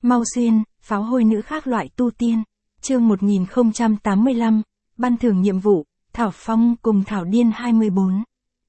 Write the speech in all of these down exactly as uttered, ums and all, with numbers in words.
Mau Xuyên, pháo hôi nữ khác loại tu tiên. Chương một nghìn không trăm tám mươi lăm, ban thưởng nhiệm vụ, Thảo Phong cùng Thảo Điên hai mươi bốn.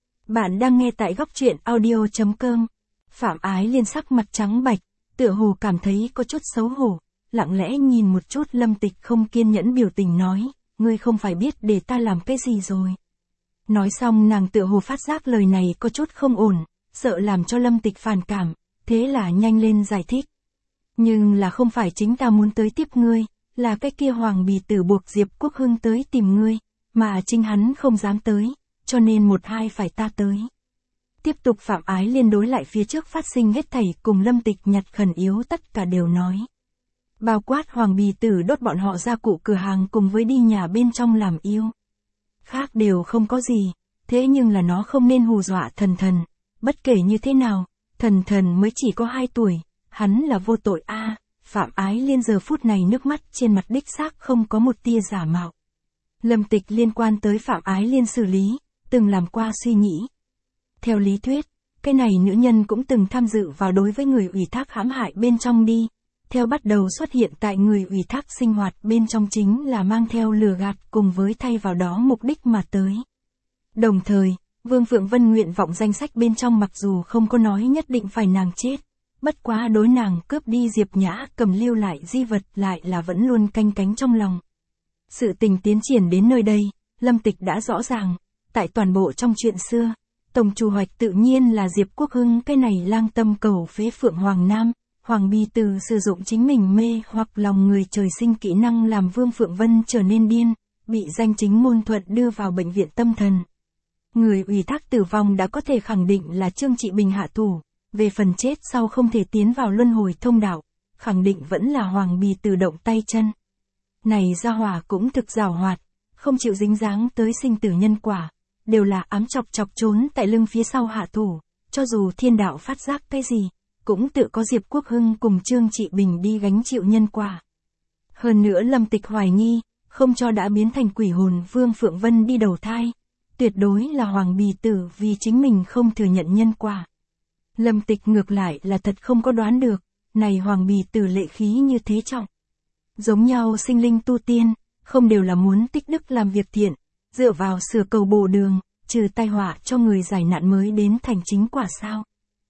Bạn đang nghe tại góc truyện audio chấm com. Phạm Ái Liên sắc mặt trắng bạch, tựa hồ cảm thấy có chút xấu hổ, lặng lẽ nhìn một chút Lâm Tịch không kiên nhẫn biểu tình nói, ngươi không phải biết để ta làm cái gì rồi. Nói xong nàng tựa hồ phát giác lời này có chút không ổn, sợ làm cho Lâm Tịch phản cảm, thế là nhanh lên giải thích. Nhưng là không phải chính ta muốn tới tiếp ngươi, là cái kia Hoàng Bì Tử buộc Diệp Quốc Hưng tới tìm ngươi, mà chính hắn không dám tới, cho nên một hai phải ta tới. Tiếp tục Phạm Ái Liên đối lại phía trước phát sinh hết thảy cùng Lâm Tịch nhặt khẩn yếu tất cả đều nói. Bao quát Hoàng Bì Tử đốt bọn họ ra cụ cửa hàng cùng với đi nhà bên trong làm yêu. Khác đều không có gì, thế nhưng là nó không nên hù dọa Thần Thần, bất kể như thế nào, Thần Thần mới chỉ có hai tuổi, hắn là vô tội a. À, Phạm Ái Liên giờ phút này nước mắt trên mặt đích xác không có một tia giả mạo. Lâm Tịch liên quan tới Phạm Ái Liên xử lý, từng làm qua suy nghĩ. Theo lý thuyết, cái này nữ nhân cũng từng tham dự vào đối với người ủy thác hãm hại bên trong đi. Theo bắt đầu xuất hiện tại người ủy thác sinh hoạt bên trong chính là mang theo lừa gạt cùng với thay vào đó mục đích mà tới. Đồng thời, Vương Phượng Vân nguyện vọng danh sách bên trong mặc dù không có nói nhất định phải nàng chết, bất quá đối nàng cướp đi Diệp Nhã cầm lưu lại di vật lại là vẫn luôn canh cánh trong lòng. Sự tình tiến triển đến nơi đây, Lâm Tịch đã rõ ràng, tại toàn bộ trong chuyện xưa, tổng chủ hoạch tự nhiên là Diệp Quốc Hưng, cái này lang tâm cầu phế Phượng Hoàng Nam. Hoàng Bì Tử sử dụng chính mình mê hoặc lòng người trời sinh kỹ năng làm Vương Phượng Vân trở nên điên, bị danh chính ngôn thuận đưa vào bệnh viện tâm thần. Người ủy thác tử vong đã có thể khẳng định là Trương Trị Bình hạ thủ, về phần chết sau không thể tiến vào luân hồi thông đạo, khẳng định vẫn là Hoàng Bì Tử động tay chân. Này gia hỏa cũng thực giàu hoạt, không chịu dính dáng tới sinh tử nhân quả, đều là ám chọc chọc trốn tại lưng phía sau hạ thủ, cho dù thiên đạo phát giác cái gì, cũng tự có Diệp Quốc Hưng cùng Trương Trị Bình đi gánh chịu nhân quả. Hơn nữa Lâm Tịch hoài nghi, không cho đã biến thành quỷ hồn Vương Phượng Vân đi đầu thai, tuyệt đối là Hoàng Bì Tử vì chính mình không thừa nhận nhân quả. Lâm Tịch ngược lại là thật không có đoán được, này Hoàng Bì Tử lệ khí như thế trọng. Giống nhau sinh linh tu tiên, không đều là muốn tích đức làm việc thiện, dựa vào sửa cầu bổ đường, trừ tai họa cho người giải nạn mới đến thành chính quả sao.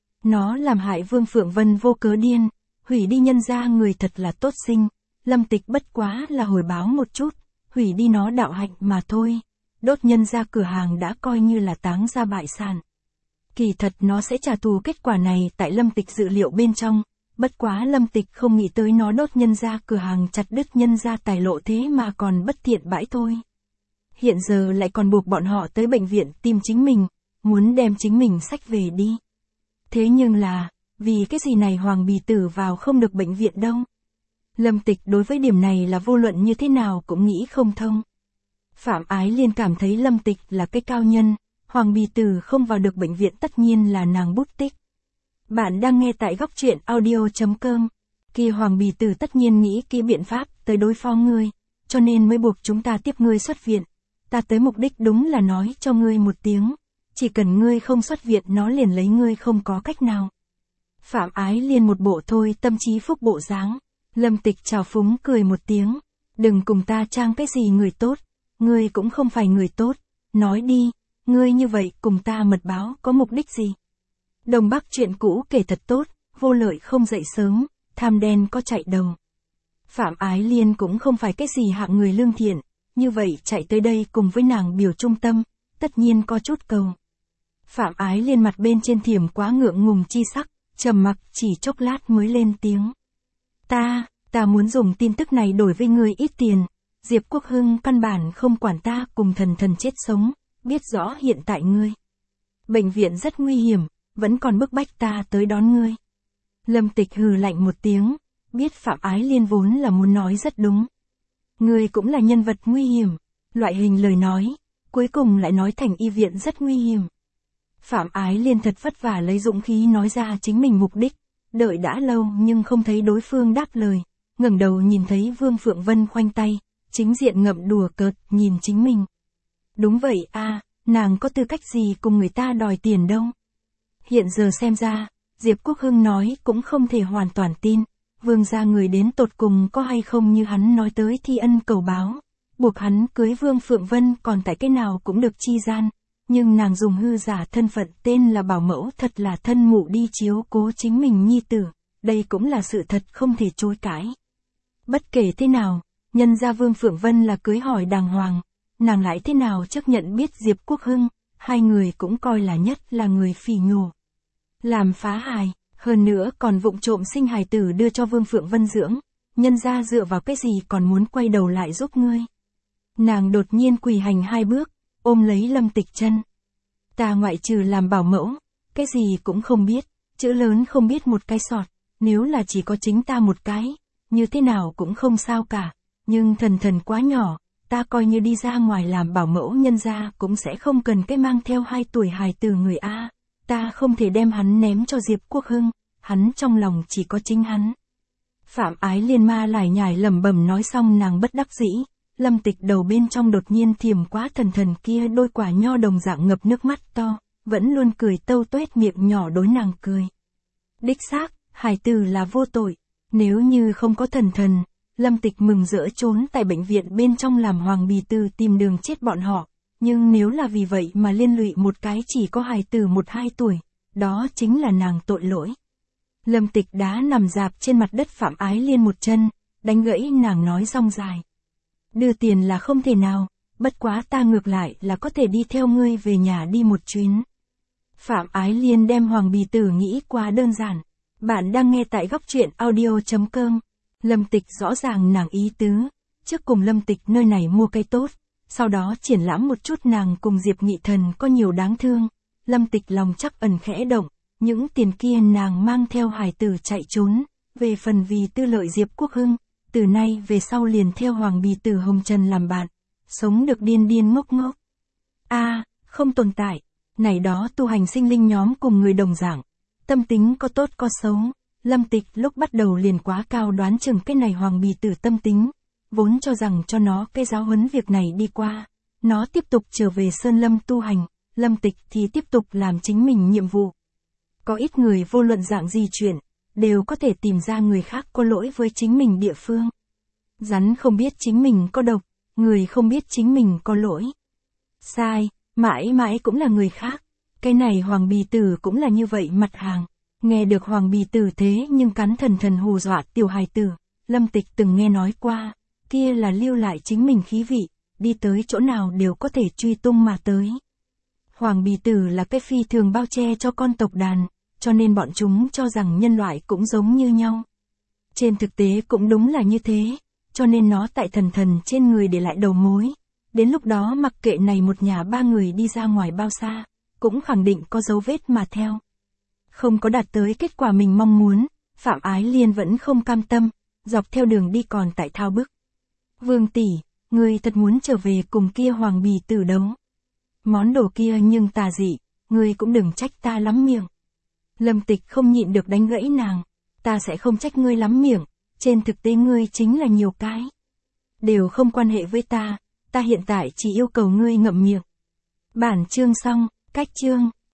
Nó làm hại Vương Phượng Vân vô cớ điên, hủy đi nhân gia người thật là tốt sinh, Lâm Tịch bất quá là hồi báo một chút, hủy đi nó đạo hạnh mà thôi, đốt nhân gia cửa hàng đã coi như là táng ra bại sản. Kỳ thật nó sẽ trả thù, kết quả này tại Lâm Tịch dự liệu bên trong, bất quá Lâm Tịch không nghĩ tới nó đốt nhân gia cửa hàng chặt đứt nhân gia tài lộ thế mà còn bất thiện bãi thôi. Hiện giờ lại còn buộc bọn họ tới bệnh viện tìm chính mình, muốn đem chính mình xách về đi. Thế nhưng là, vì cái gì này Hoàng Bì Tử vào không được bệnh viện đâu. Lâm Tịch đối với điểm này là vô luận như thế nào cũng nghĩ không thông. Phạm Ái Liên cảm thấy Lâm Tịch là cái cao nhân, Hoàng Bì Tử không vào được bệnh viện tất nhiên là nàng bút tích. Bạn đang nghe tại góc truyện audio chấm com. Kia Hoàng Bì Tử tất nhiên nghĩ kỹ biện pháp tới đối phó ngươi, cho nên mới buộc chúng ta tiếp ngươi xuất viện. Ta tới mục đích đúng là nói cho ngươi một tiếng. Chỉ cần ngươi không xuất viện nó liền lấy ngươi không có cách nào. Phạm Ái Liên một bộ thôi tâm trí phúc bộ dáng. Lâm Tịch chào phúng cười một tiếng. Đừng cùng ta trang cái gì người tốt. Ngươi cũng không phải người tốt. Nói đi, ngươi như vậy cùng ta mật báo có mục đích gì? Đông Bắc chuyện cũ kể thật tốt, vô lợi không dậy sớm, tham đen có chạy đầu. Phạm Ái Liên cũng không phải cái gì hạng người lương thiện. Như vậy chạy tới đây cùng với nàng biểu trung tâm, tất nhiên có chút cầu. Phạm Ái Liên mặt bên trên thiểm quá ngượng ngùng chi sắc, trầm mặc chỉ chốc lát mới lên tiếng. Ta, ta muốn dùng tin tức này đổi với ngươi ít tiền, Diệp Quốc Hưng căn bản không quản ta cùng Thần Thần chết sống, biết rõ hiện tại ngươi. Bệnh viện rất nguy hiểm, vẫn còn bức bách ta tới đón ngươi. Lâm Tịch hừ lạnh một tiếng, biết Phạm Ái Liên vốn là muốn nói rất đúng. Ngươi cũng là nhân vật nguy hiểm, loại hình lời nói, cuối cùng lại nói thành y viện rất nguy hiểm. Phạm Ái Liên thật vất vả lấy dũng khí nói ra chính mình mục đích, đợi đã lâu nhưng không thấy đối phương đáp lời, ngẩng đầu nhìn thấy Vương Phượng Vân khoanh tay, chính diện ngậm đùa cợt nhìn chính mình. Đúng vậy a, à, nàng có tư cách gì cùng người ta đòi tiền đâu. Hiện giờ xem ra, Diệp Quốc Hưng nói cũng không thể hoàn toàn tin, vương gia người đến tột cùng có hay không như hắn nói tới thi ân cầu báo, buộc hắn cưới Vương Phượng Vân còn tại cái nào cũng được chi gian, nhưng nàng dùng hư giả thân phận tên là bảo mẫu thật là thân mụ đi chiếu cố chính mình nhi tử, đây cũng là sự thật không thể chối cãi. Bất kể thế nào, nhân gia Vương Phượng Vân là cưới hỏi đàng hoàng, nàng lại thế nào chấp nhận biết Diệp Quốc Hưng, hai người cũng coi là nhất là người phỉ nhổ. Làm phá hài, hơn nữa còn vụng trộm sinh hài tử đưa cho Vương Phượng Vân dưỡng, nhân gia dựa vào cái gì còn muốn quay đầu lại giúp ngươi. Nàng đột nhiên quỳ hành hai bước, ôm lấy Lâm Tịch chân. Ta ngoại trừ làm bảo mẫu, cái gì cũng không biết, chữ lớn không biết một cái sọt, nếu là chỉ có chính ta một cái, như thế nào cũng không sao cả, nhưng thần thần quá nhỏ, ta coi như đi ra ngoài làm bảo mẫu nhân gia cũng sẽ không cần cái mang theo hai tuổi hài tử người A, ta không thể đem hắn ném cho Diệp Quốc Hưng, hắn trong lòng chỉ có chính hắn. Phạm Ái Liên ma lải nhải lẩm bẩm nói xong nàng bất đắc dĩ, Lâm Tịch đầu bên trong đột nhiên thiềm quá thần thần kia đôi quả nho đồng dạng ngập nước mắt to, vẫn luôn cười tâu tuét miệng nhỏ đối nàng cười. Đích xác, hài tử là vô tội, nếu như không có thần thần, Lâm Tịch mừng rỡ trốn tại bệnh viện bên trong làm hoàng bì tử tìm đường chết bọn họ, nhưng nếu là vì vậy mà liên lụy một cái chỉ có hài tử một hai tuổi, đó chính là nàng tội lỗi. Lâm Tịch đá nằm dạp trên mặt đất Phạm Ái Liên một chân, đánh gãy nàng nói rong dài. Đưa tiền là không thể nào, bất quá ta ngược lại là có thể đi theo ngươi về nhà đi một chuyến. Phạm Ái Liên đem hoàng bì tử nghĩ quá đơn giản. Bạn đang nghe tại góc truyện audio chấm com. Lâm Tịch rõ ràng nàng ý tứ, trước cùng Lâm Tịch nơi này mua cây tốt, sau đó triển lãm một chút nàng cùng Diệp Nghị Thần có nhiều đáng thương. Lâm Tịch lòng chắc ẩn khẽ động, những tiền kia nàng mang theo hài tử chạy trốn, về phần vì tư lợi Diệp Quốc Hưng, từ nay về sau liền theo hoàng bì tử Hồng Trần làm bạn, sống được điên điên ngốc ngốc. A, à, không tồn tại, này đó tu hành sinh linh nhóm cùng người đồng dạng, tâm tính có tốt có xấu, Lâm Tịch lúc bắt đầu liền quá cao đoán chừng cái này hoàng bì tử tâm tính, vốn cho rằng cho nó cái giáo huấn việc này đi qua, nó tiếp tục trở về Sơn Lâm tu hành, Lâm Tịch thì tiếp tục làm chính mình nhiệm vụ. Có ít người vô luận dạng gì chuyện, đều có thể tìm ra người khác có lỗi với chính mình địa phương. Rắn không biết chính mình có độc, người không biết chính mình có lỗi. Sai, mãi mãi cũng là người khác. Cái này hoàng bì tử cũng là như vậy mặt hàng. Nghe được hoàng bì tử thế nhưng cắn thần thần hù dọa tiểu hài tử, Lâm Tịch từng nghe nói qua, kia là lưu lại chính mình khí vị, đi tới chỗ nào đều có thể truy tung mà tới. Hoàng bì tử là cái phi thường bao che cho con tộc đàn, cho nên bọn chúng cho rằng nhân loại cũng giống như nhau. Trên thực tế cũng đúng là như thế, cho nên nó tại thần thần trên người để lại đầu mối. Đến lúc đó mặc kệ này một nhà ba người đi ra ngoài bao xa, cũng khẳng định có dấu vết mà theo. Không có đạt tới kết quả mình mong muốn, Phạm Ái Liên vẫn không cam tâm, dọc theo đường đi còn tại thao bức. Vương tỷ, ngươi thật muốn trở về cùng kia hoàng bì tử đấu. Món đồ kia nhưng tà dị, ngươi cũng đừng trách ta lắm miệng. Lâm Tịch không nhịn được đánh gãy nàng, ta sẽ không trách ngươi lắm miệng, trên thực tế ngươi chính là nhiều cái. Đều không quan hệ với ta, ta hiện tại chỉ yêu cầu ngươi ngậm miệng. Bản chương xong, cách chương.